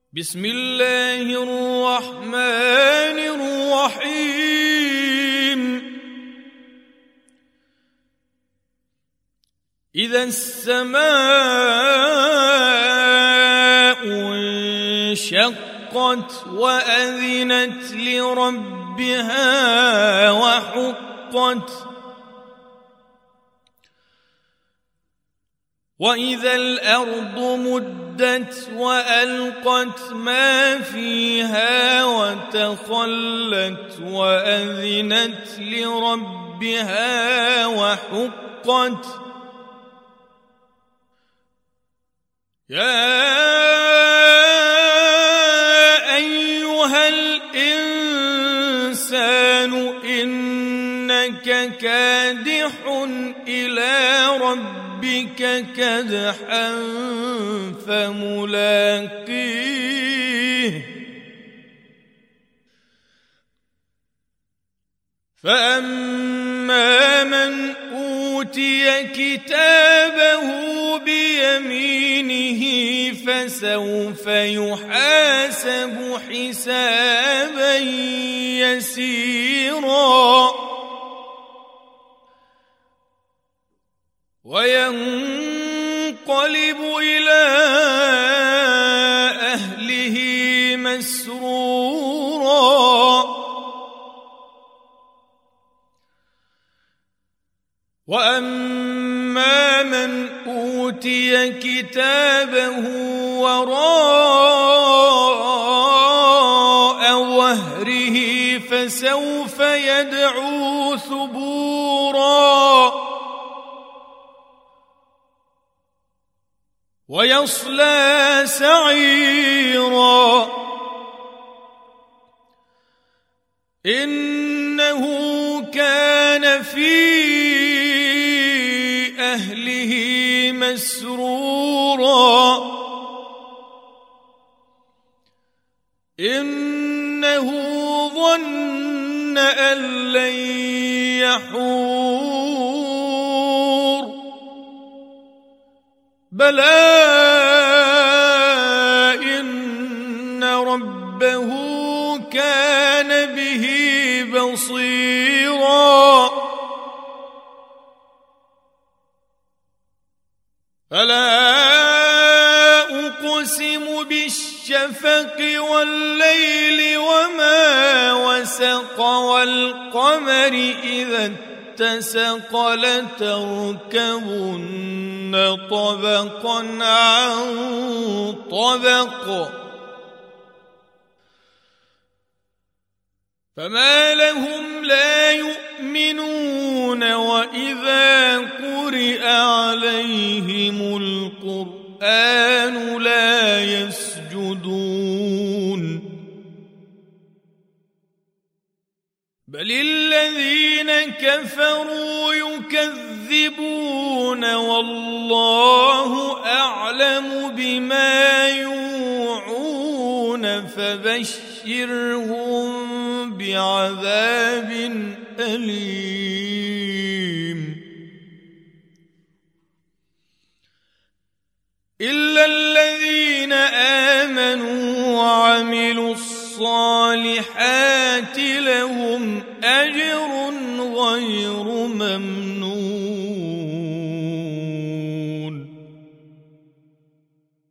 بسم الله الرحمن الرحيم إذا السماء انشقت وأذنت لربها وحقت وإذا الأرض مدت وألقت ما فيها وتخلت وأذنت لربها وحقت يا أيها الإنسان إنك كادح إلى ربك كدحا فملاقيه فأما من أوتي كتابه بيمينه فسوف يحاسب حسابا يسيرا وينقلب إلى أهله مسرورا وأما من أوتي كتابه وراء ظهره فسوف يدعو ثبورا ويصلى سعيرا إنه كان في أهله مسرورا إنه ظن أن لن يحور بلى إن ربه كان به بصيرا فلا أقسم بالشفق والليل وما وسق والقمر إذا اتسق لتركبن طبقا عن طبق فما لهم لا يؤمنون وإذا قرئ عليهم القرآن لا يسجدون بل الذين كفروا يكذبون والله أعلم بما يوعون فبشرهم بعذاب أليم إلا الذين